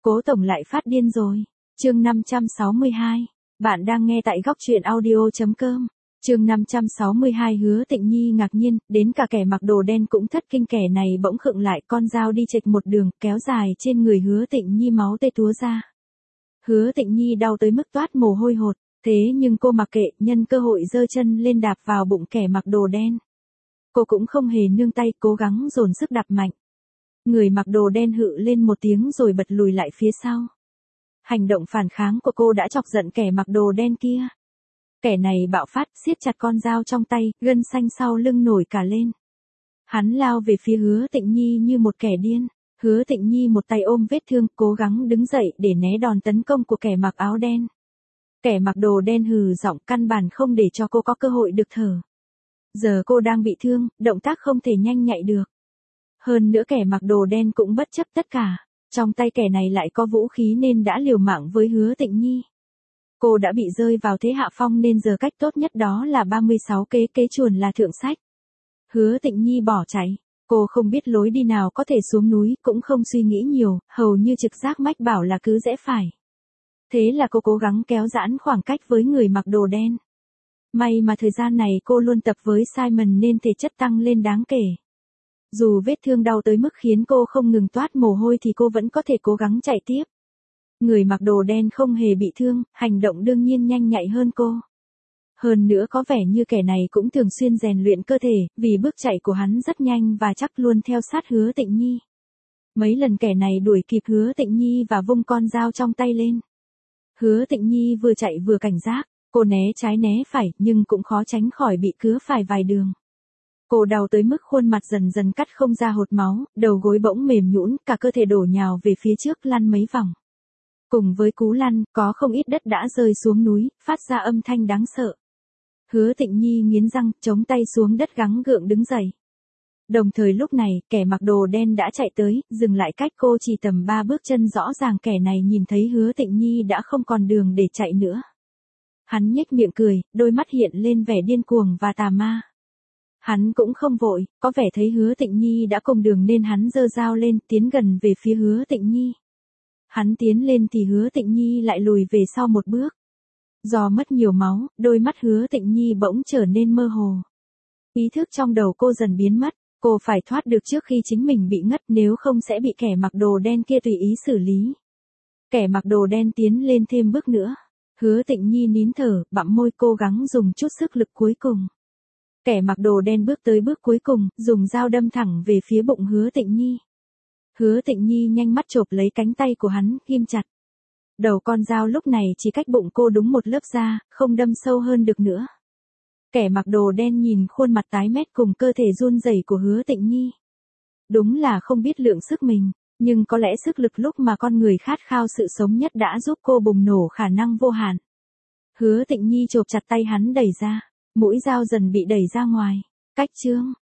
Cố tổng lại phát điên rồi. Chương 562. Bạn đang nghe tại góc truyện audio.com. Chương 562. Hứa Tịnh Nhi ngạc nhiên, đến cả kẻ mặc đồ đen cũng thất kinh, kẻ này bỗng khựng lại, con dao đi chệch một đường, kéo dài trên người Hứa Tịnh Nhi, máu tê túa ra. Hứa Tịnh Nhi đau tới mức toát mồ hôi hột, thế nhưng cô mặc kệ, nhân cơ hội giơ chân lên đạp vào bụng kẻ mặc đồ đen. Cô cũng không hề nương tay, cố gắng dồn sức đạp mạnh. Người mặc đồ đen hự lên một tiếng rồi bật lùi lại phía sau. Hành động phản kháng của cô đã chọc giận kẻ mặc đồ đen kia. Kẻ này bạo phát, siết chặt con dao trong tay, gân xanh sau lưng nổi cả lên. Hắn lao về phía Hứa Tịnh Nhi như một kẻ điên. Hứa Tịnh Nhi một tay ôm vết thương, cố gắng đứng dậy để né đòn tấn công của kẻ mặc áo đen. Kẻ mặc đồ đen hừ giọng, căn bản không để cho cô có cơ hội được thở. Giờ cô đang bị thương, động tác không thể nhanh nhạy được. Hơn nữa kẻ mặc đồ đen cũng bất chấp tất cả. Trong tay kẻ này lại có vũ khí nên đã liều mạng với Hứa Tịnh Nhi. Cô đã bị rơi vào thế hạ phong nên giờ cách tốt nhất đó là 36 kế chuồn là thượng sách. Hứa Tịnh Nhi bỏ chạy. Cô không biết lối đi nào có thể xuống núi, cũng không suy nghĩ nhiều, hầu như trực giác mách bảo là cứ rẽ phải. Thế là cô cố gắng kéo giãn khoảng cách với người mặc đồ đen. May mà thời gian này cô luôn tập với Simon nên thể chất tăng lên đáng kể. Dù vết thương đau tới mức khiến cô không ngừng toát mồ hôi thì cô vẫn có thể cố gắng chạy tiếp. Người mặc đồ đen không hề bị thương, hành động đương nhiên nhanh nhạy hơn cô. Hơn nữa có vẻ như kẻ này cũng thường xuyên rèn luyện cơ thể, vì bước chạy của hắn rất nhanh và chắc luôn theo sát Hứa Tịnh Nhi. Mấy lần kẻ này đuổi kịp Hứa Tịnh Nhi và vung con dao trong tay lên. Hứa Tịnh Nhi vừa chạy vừa cảnh giác, cô né trái né phải nhưng cũng khó tránh khỏi bị cứa phải vài đường. Cô đau tới mức khuôn mặt dần dần cắt không ra hột máu, đầu gối bỗng mềm nhũn, cả cơ thể đổ nhào về phía trước lăn mấy vòng. Cùng với cú lăn, có không ít đất đã rơi xuống núi, phát ra âm thanh đáng sợ. Hứa Tịnh Nhi nghiến răng, chống tay xuống đất gắng gượng đứng dậy. Đồng thời lúc này, kẻ mặc đồ đen đã chạy tới, dừng lại cách cô chỉ tầm 3 bước chân, rõ ràng kẻ này nhìn thấy Hứa Tịnh Nhi đã không còn đường để chạy nữa. Hắn nhếch miệng cười, đôi mắt hiện lên vẻ điên cuồng và tà ma. Hắn cũng không vội, có vẻ thấy Hứa Tịnh Nhi đã cùng đường nên hắn giơ dao lên, tiến gần về phía Hứa Tịnh Nhi. Hắn tiến lên thì Hứa Tịnh Nhi lại lùi về sau một bước. Do mất nhiều máu, đôi mắt Hứa Tịnh Nhi bỗng trở nên mơ hồ. Ý thức trong đầu cô dần biến mất, cô phải thoát được trước khi chính mình bị ngất, nếu không sẽ bị kẻ mặc đồ đen kia tùy ý xử lý. Kẻ mặc đồ đen tiến lên thêm bước nữa. Hứa Tịnh Nhi nín thở, bặm môi, cố gắng dùng chút sức lực cuối cùng. Kẻ mặc đồ đen bước tới bước cuối cùng, dùng dao đâm thẳng về phía bụng Hứa Tịnh Nhi. Hứa Tịnh Nhi nhanh mắt chộp lấy cánh tay của hắn, ghim chặt. Đầu con dao lúc này chỉ cách bụng cô đúng một lớp da, không đâm sâu hơn được nữa. Kẻ mặc đồ đen nhìn khuôn mặt tái mét cùng cơ thể run rẩy của Hứa Tịnh Nhi. Đúng là không biết lượng sức mình, nhưng có lẽ sức lực lúc mà con người khát khao sự sống nhất đã giúp cô bùng nổ khả năng vô hạn. Hứa Tịnh Nhi chộp chặt tay hắn đẩy ra, mũi dao dần bị đẩy ra ngoài. Cách chương.